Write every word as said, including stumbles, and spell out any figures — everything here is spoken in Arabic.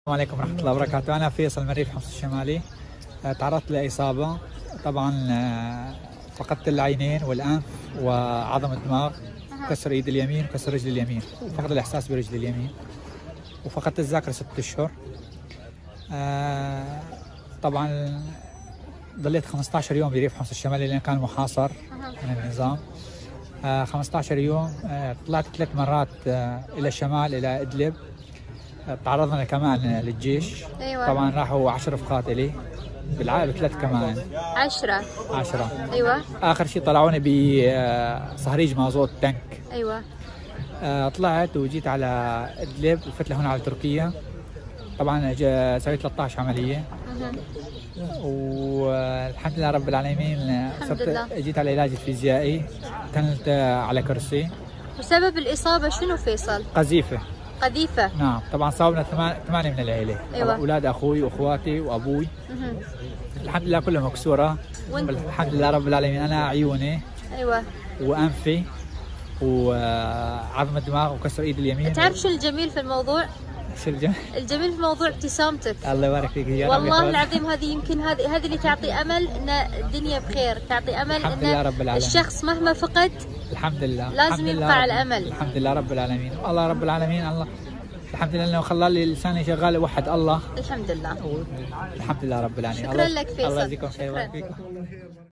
السلام عليكم ورحمة الله وبركاته. أنا فيصل من ريف حمص الشمالي. تعرضت لإصابة، طبعا فقدت العينين والأنف وعظم الدماغ، كسر إيد اليمين وكسر رجل اليمين، وفقد الإحساس برجل اليمين، وفقدت الذاكرة ست أشهر. طبعا ضليت خمسة عشر يوم بريف حمص الشمالي لأنه كان محاصر من النظام. خمسة عشر يوم. طلعت ثلاث مرات إلى الشمال إلى إدلب، تعرضنا كمان للجيش. أيوة. طبعا راحوا عشر رفقات إلي بالعائلة بثلاث كمان. عشرة عشرة. أيوة. آخر شيء طلعوني بصهريج مازوت تانك. أيوة. طلعت وجيت على إدلب وفت لهون على تركيا. طبعا سويت ثلاثة عشر عملية والحمد لله رب العالمين. صرت جيت على العلاج الفيزيائي، كنت على كرسي. وسبب الإصابة شنو فيصل؟ قذيفة. قذيفة. نعم. طبعا صابنا ثمانية من العيلة. أيوة. أولاد أخوي وأخواتي وأبوي. الحمد لله كلها مكسورة. الحمد لله رب العالمين. أنا عيوني. أيوة. وأنفي وعظم الدماغ وكسر إيد اليمين. تعرف شو الجميل في الموضوع؟ شو الجميل؟ الجميل في الموضوع ابتسامتك. الله يبارك فيك يا رب. والله العظيم هذه يمكن هذه هذه اللي تعطي امل ان الدنيا بخير، تعطي امل الحمد ان لله رب العالمين. الشخص مهما فقد الحمد لله لازم الحمد يبقى لله على الامل. الحمد لله رب العالمين. الله رب العالمين. الله الحمد لله انه خلى لي لساني شغال وحد الله. الحمد لله. الحمد لله رب العالمين. شكرا لك فيصل. الله يجزيكم خير.